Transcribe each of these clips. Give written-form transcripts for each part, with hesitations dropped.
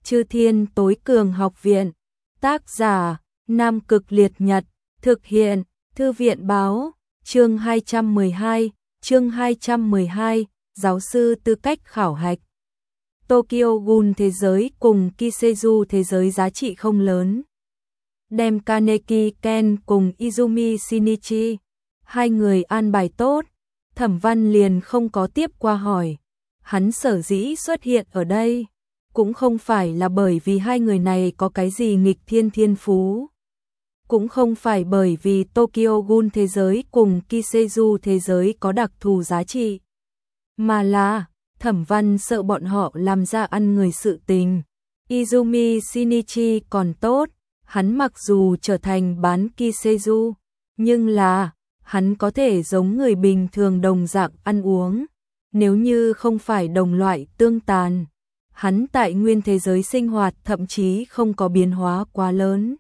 Chư Thiên Tối Cường Học Viện. Tác giả: Nam Cực Liệt Nhật. Thực hiện: Thư viện báo. Chương 212, giáo sư tư cách khảo hạch. Tokyo Ghoul thế giới cùng Kiseiju thế giới giá trị không lớn. Đem Kaneki Ken cùng Izumi Shinichi, hai người an bài tốt, Thẩm Văn liền không có tiếp qua hỏi. Hắn sở dĩ xuất hiện ở đây, cũng không phải là bởi vì hai người này có cái gì nghịch thiên thiên phú. Cũng không phải bởi vì Tokyo Ghoul thế giới cùng Kiseiju thế giới có đặc thù giá trị. Mà là, Thẩm Văn sợ bọn họ làm ra ăn người sự tình. Izumi Shinichi còn tốt, hắn mặc dù trở thành bán Kiseiju, nhưng là, hắn có thể giống người bình thường đồng dạng ăn uống. Nếu như không phải đồng loại tương tàn, hắn tại nguyên thế giới sinh hoạt thậm chí không có biến hóa quá lớn.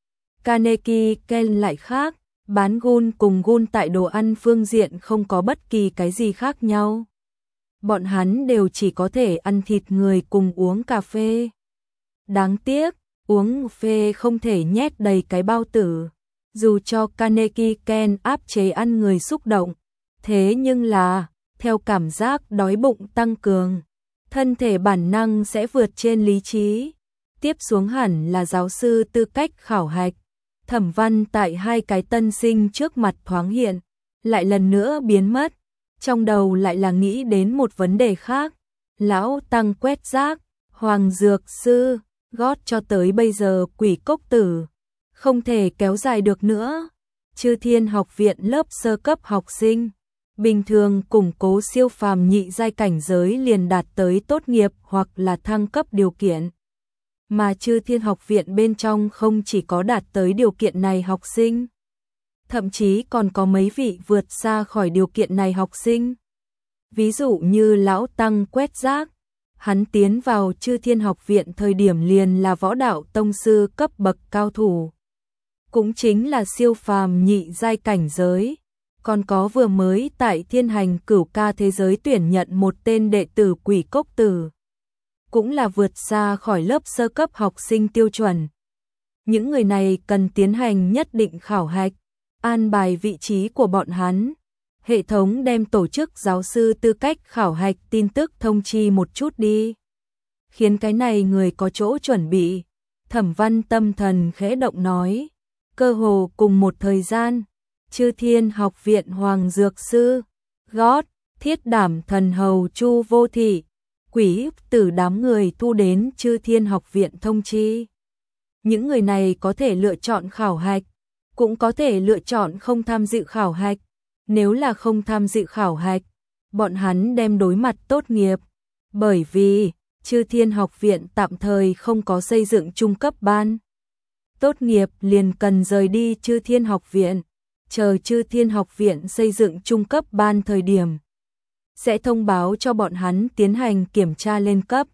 Kaneki Ken lại khác, bán gun cùng gun tại đồ ăn phương diện không có bất kỳ cái gì khác nhau. Bọn hắn đều chỉ có thể ăn thịt người cùng uống cà phê. Đáng tiếc, uống phê không thể nhét đầy cái bao tử. Dù cho Kaneki Ken áp chế ăn người xúc động, thế nhưng là, theo cảm giác đói bụng tăng cường, thân thể bản năng sẽ vượt trên lý trí. Tiếp xuống hẳn là giáo sư tư cách khảo hạch. Thẩm Văn tại hai cái tân sinh trước mặt thoáng hiện, lại lần nữa biến mất. Trong đầu lại là nghĩ đến một vấn đề khác. Lão tăng quét rác, Hoàng Dược Sư, gót cho tới bây giờ Quỷ Cốc Tử, không thể kéo dài được nữa. Chư Thiên Học Viện lớp sơ cấp học sinh, bình thường củng cố siêu phàm nhị giai cảnh giới liền đạt tới tốt nghiệp hoặc là thăng cấp điều kiện. Mà Chư Thiên Học Viện bên trong không chỉ có đạt tới điều kiện này học sinh, thậm chí còn có mấy vị vượt xa khỏi điều kiện này học sinh. Ví dụ như lão tăng quét rác, hắn tiến vào Chư Thiên Học Viện thời điểm liền là võ đạo tông sư cấp bậc cao thủ, cũng chính là siêu phàm nhị giai cảnh giới. Còn có vừa mới tại Thiên Hành Cửu Ca thế giới tuyển nhận một tên đệ tử Quỷ Cốc Tử, cũng là vượt xa khỏi lớp sơ cấp học sinh tiêu chuẩn. Những người này cần tiến hành nhất định khảo hạch, an bài vị trí của bọn hắn. Hệ thống đem tổ chức giáo sư tư cách khảo hạch tin tức thông chi một chút đi, khiến cái này người có chỗ chuẩn bị. Thẩm Văn tâm thần khẽ động nói. Cơ hồ cùng một thời gian, Chư Thiên Học Viện Hoàng Dược Sư, gót, Thiết Đảm Thần Hầu Chu Vô Thị, Quỷ Tử đám người thu đến Chư Thiên Học Viện thông chi. Những người này có thể lựa chọn khảo hạch, cũng có thể lựa chọn không tham dự khảo hạch. Nếu là không tham dự khảo hạch, bọn hắn đem đối mặt tốt nghiệp. Bởi vì, Chư Thiên Học Viện tạm thời không có xây dựng trung cấp ban. Tốt nghiệp liền cần rời đi Chư Thiên Học Viện. Chờ Chư Thiên Học Viện xây dựng trung cấp ban thời điểm, sẽ thông báo cho bọn hắn tiến hành kiểm tra lên cấp.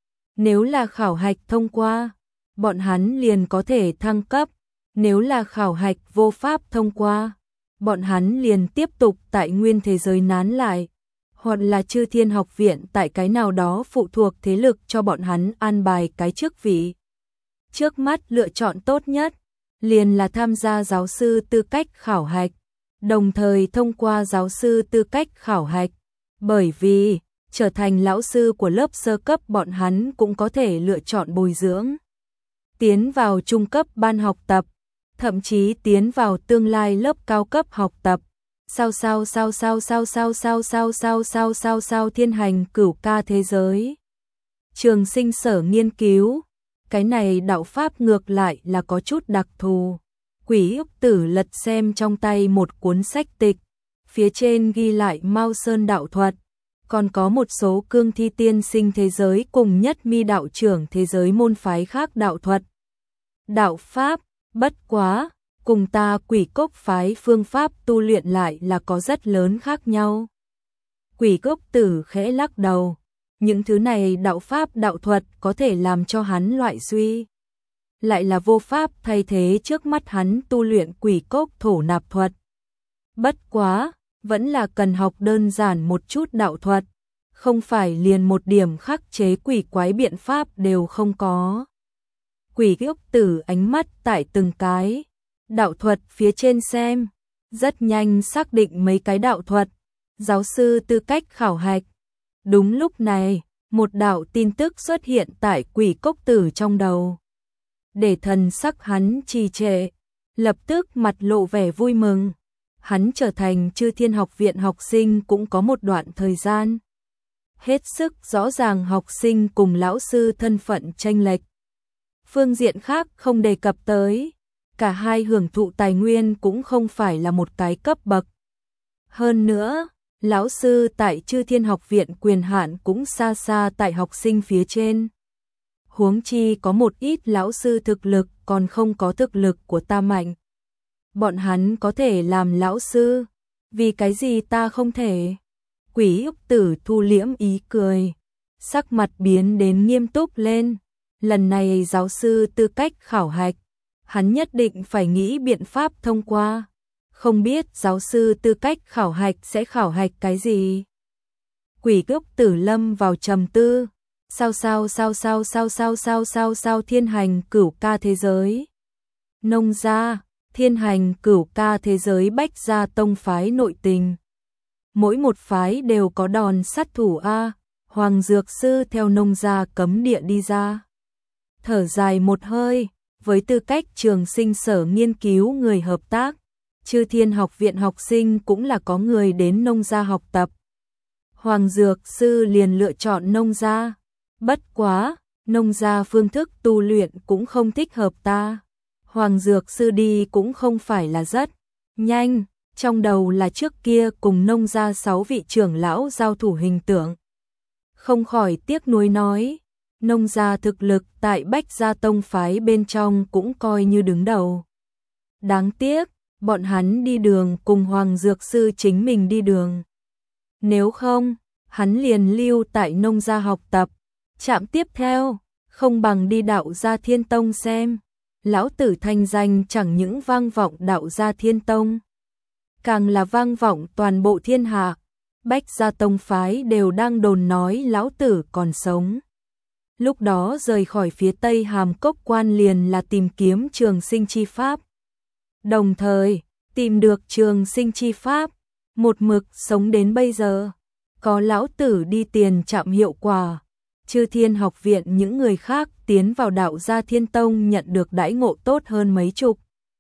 Nếu là khảo hạch thông qua, bọn hắn liền có thể thăng cấp. Nếu là khảo hạch vô pháp thông qua, bọn hắn liền tiếp tục tại nguyên thế giới nán lại, hoặc là Chư Thiên Học Viện tại cái nào đó phụ thuộc thế lực cho bọn hắn an bài cái chức vị. Trước mắt lựa chọn tốt nhất liền là tham gia giáo sư tư cách khảo hạch, đồng thời thông qua giáo sư tư cách khảo hạch. Bởi vì, trở thành lão sư của lớp sơ cấp bọn hắn cũng có thể lựa chọn bồi dưỡng, tiến vào trung cấp ban học tập, thậm chí tiến vào tương lai lớp cao cấp học tập. Sao Thiên Hành Cửu Ca thế giới. Trường Sinh Sở nghiên cứu, cái này đạo pháp ngược lại là có chút đặc thù. Quỷ Úc Tử lật xem trong tay một cuốn sách tịch, phía trên ghi lại Mao Sơn đạo thuật, còn có một số Cương Thi tiên sinh thế giới cùng Nhất Mi đạo trưởng thế giới môn phái khác đạo thuật. Đạo pháp, bất quá, cùng ta Quỷ Cốc phái phương pháp tu luyện lại là có rất lớn khác nhau. Quỷ Cốc Tử khẽ lắc đầu, những thứ này đạo pháp đạo thuật có thể làm cho hắn loại suy, lại là vô pháp thay thế trước mắt hắn tu luyện Quỷ Cốc thổ nạp thuật. Bất quá, vẫn là cần học đơn giản một chút đạo thuật, không phải liền một điểm khắc chế quỷ quái biện pháp đều không có. Quỷ ốc tử ánh mắt tại từng cái đạo thuật phía trên xem, rất nhanh xác định mấy cái đạo thuật, giáo sư tư cách khảo hạch. Đúng lúc này, một đạo tin tức xuất hiện tại quỷ cốc tử trong đầu. Để thần sắc hắn trì trệ, lập tức mặt lộ vẻ vui mừng. Hắn trở thành Chư Thiên Học Viện học sinh cũng có một đoạn thời gian. Hết sức rõ ràng học sinh cùng lão sư thân phận chênh lệch. Phương diện khác không đề cập tới, cả hai hưởng thụ tài nguyên cũng không phải là một cái cấp bậc. Hơn nữa, lão sư tại Chư Thiên Học Viện quyền hạn cũng xa xa tại học sinh phía trên. Huống chi có một ít lão sư thực lực còn không có thực lực của ta mạnh. Bọn hắn có thể làm lão sư, vì cái gì ta không thể? Quỷ ốc tử thu liễm ý cười, sắc mặt biến đến nghiêm túc lên. Lần này giáo sư tư cách khảo hạch, hắn nhất định phải nghĩ biện pháp thông qua. Không biết giáo sư tư cách khảo hạch sẽ khảo hạch cái gì? Quỷ ốc tử lâm vào trầm tư. Sao thiên hành cửu ca thế giới. Nông gia, thiên hành cửu ca thế giới bách gia tông phái nội tình. Mỗi một phái đều có đòn sát thủ A. Hoàng Dược Sư theo nông gia cấm địa đi ra. Thở dài một hơi, với tư cách trường sinh sở nghiên cứu người hợp tác, Chư Thiên Học Viện học sinh cũng là có người đến nông gia học tập. Hoàng Dược Sư liền lựa chọn nông gia. Bất quá, nông gia phương thức tu luyện cũng không thích hợp ta. Hoàng Dược Sư đi cũng không phải là rất nhanh, trong đầu là trước kia cùng nông gia 6 vị trưởng lão giao thủ hình tượng. Không khỏi tiếc nuối nói, nông gia thực lực tại Bách Gia Tông phái bên trong cũng coi như đứng đầu. Đáng tiếc, bọn hắn đi đường cùng Hoàng Dược Sư chính mình đi đường. Nếu không, hắn liền lưu tại nông gia học tập. Trạm tiếp theo, không bằng đi đạo gia Thiên Tông xem. Lão tử thanh danh chẳng những vang vọng đạo gia Thiên Tông, càng là vang vọng toàn bộ thiên hạ. Bách Gia Tông phái đều đang đồn nói lão tử còn sống. Lúc đó rời khỏi phía Tây Hàm Cốc quan liền là tìm kiếm trường sinh chi pháp. Đồng thời, tìm được trường sinh chi pháp, một mực sống đến bây giờ. Có lão tử đi tiền trạm hiệu quả. Chư Thiên Học Viện những người khác tiến vào đạo gia Thiên Tông nhận được đãi ngộ tốt hơn mấy chục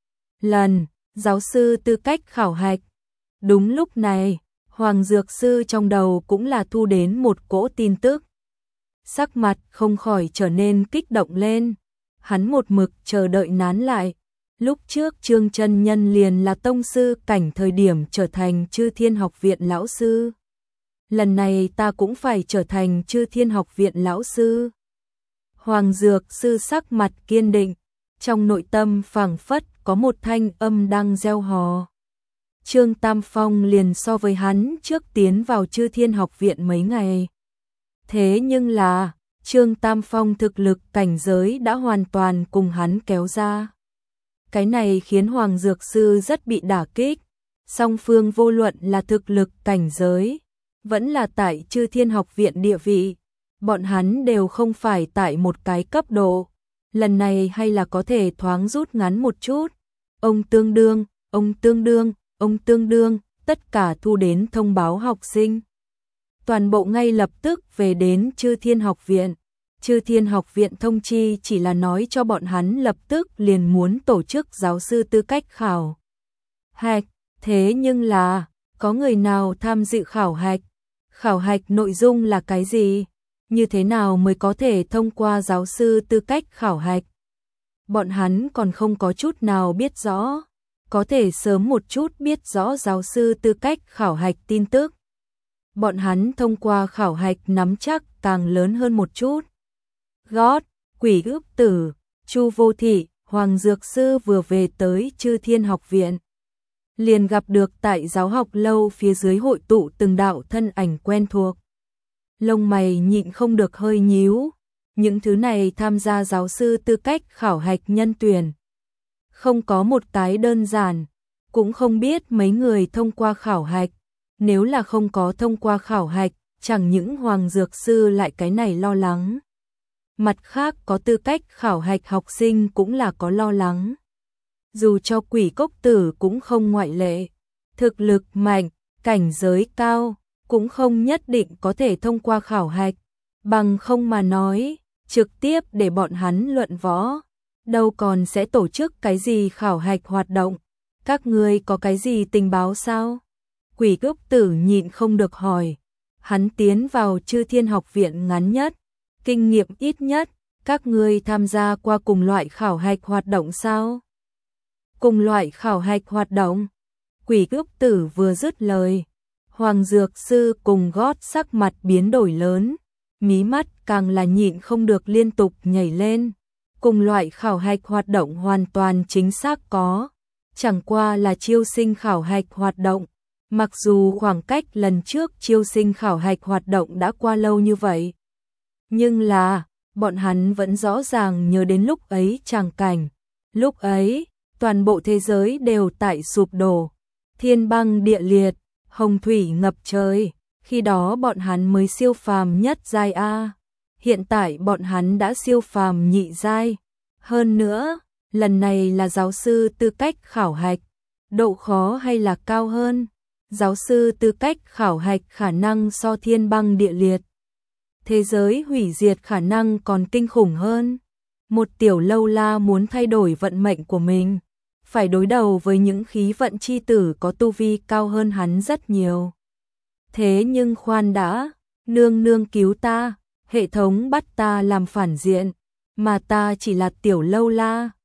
lần. Giáo sư tư cách khảo hạch. Đúng lúc này, Hoàng Dược Sư trong đầu cũng là thu đến một cỗ tin tức. Sắc mặt không khỏi trở nên kích động lên. Hắn một mực chờ đợi nán lại. Lúc trước Trương Chân Nhân liền là tông sư cảnh thời điểm trở thành Chư Thiên Học Viện lão sư. Lần này ta cũng phải trở thành Chư Thiên Học Viện lão sư. Hoàng Dược Sư sắc mặt kiên định, trong nội tâm phảng phất có một thanh âm đang reo hò. Trương Tam Phong liền so với hắn trước tiến vào Chư Thiên Học Viện mấy ngày. Thế nhưng là, Trương Tam Phong thực lực cảnh giới đã hoàn toàn cùng hắn kéo ra. Cái này khiến Hoàng Dược Sư rất bị đả kích. Song phương vô luận là thực lực cảnh giới, vẫn là tại Chư Thiên Học Viện địa vị, bọn hắn đều không phải tại một cái cấp độ. Lần này hay là có thể thoáng rút ngắn một chút. Ông tương đương, tất cả thu đến thông báo học sinh. Toàn bộ ngay lập tức về đến Chư Thiên Học Viện. Chư Thiên Học Viện thông chi chỉ là nói cho bọn hắn lập tức liền muốn tổ chức giáo sư tư cách khảo hạch. Thế nhưng là, có người nào tham dự khảo hạch? Khảo hạch nội dung là cái gì? Như thế nào mới có thể thông qua giáo sư tư cách khảo hạch? Bọn hắn còn không có chút nào biết rõ. Có thể sớm một chút biết rõ giáo sư tư cách khảo hạch tin tức. Bọn hắn thông qua khảo hạch nắm chắc càng lớn hơn một chút. Gót, Quỷ Ước Tử, Chu Vô Thị, Hoàng Dược Sư vừa về tới Chư Thiên Học Viện. Liền gặp được tại giáo học lâu phía dưới hội tụ từng đạo thân ảnh quen thuộc. Lông mày nhịn không được hơi nhíu. Những thứ này tham gia giáo sư tư cách khảo hạch nhân tuyển. Không có một cái đơn giản, cũng không biết mấy người thông qua khảo hạch. Nếu là không có thông qua khảo hạch, chẳng những Hoàng Dược Sư lại cái này lo lắng. Mặt khác có tư cách khảo hạch học sinh cũng là có lo lắng. Dù cho Quỷ Cốc Tử cũng không ngoại lệ, thực lực mạnh, cảnh giới cao, cũng không nhất định có thể thông qua khảo hạch, bằng không mà nói, trực tiếp để bọn hắn luận võ, đâu còn sẽ tổ chức cái gì khảo hạch hoạt động, các ngươi có cái gì tình báo sao? Quỷ Cốc Tử nhịn không được hỏi, hắn tiến vào Chư Thiên Học Viện ngắn nhất, kinh nghiệm ít nhất, các ngươi tham gia qua cùng loại khảo hạch hoạt động sao? Cùng loại khảo hạch hoạt động? Quỷ Cốc Tử vừa dứt lời, Hoàng Dược Sư cùng gót sắc mặt biến đổi lớn, mí mắt càng là nhịn không được liên tục nhảy lên. Cùng loại khảo hạch hoạt động hoàn toàn chính xác có, chẳng qua là chiêu sinh khảo hạch hoạt động. Mặc dù khoảng cách lần trước chiêu sinh khảo hạch hoạt động đã qua lâu như vậy, nhưng là, bọn hắn vẫn rõ ràng nhớ đến lúc ấy tràng cảnh. Lúc ấy, toàn bộ thế giới đều tại sụp đổ, thiên băng địa liệt, hồng thủy ngập trời, khi đó bọn hắn mới siêu phàm nhất giai A. Hiện tại bọn hắn đã siêu phàm nhị giai. Hơn nữa, lần này là giáo sư tư cách khảo hạch, độ khó hay là cao hơn? Giáo sư tư cách khảo hạch khả năng so thiên băng địa liệt, thế giới hủy diệt khả năng còn kinh khủng hơn. Một tiểu lâu la muốn thay đổi vận mệnh của mình, phải đối đầu với những khí vận chi tử có tu vi cao hơn hắn rất nhiều. Thế nhưng khoan đã, nương nương cứu ta, hệ thống bắt ta làm phản diện, mà ta chỉ là tiểu lâu la,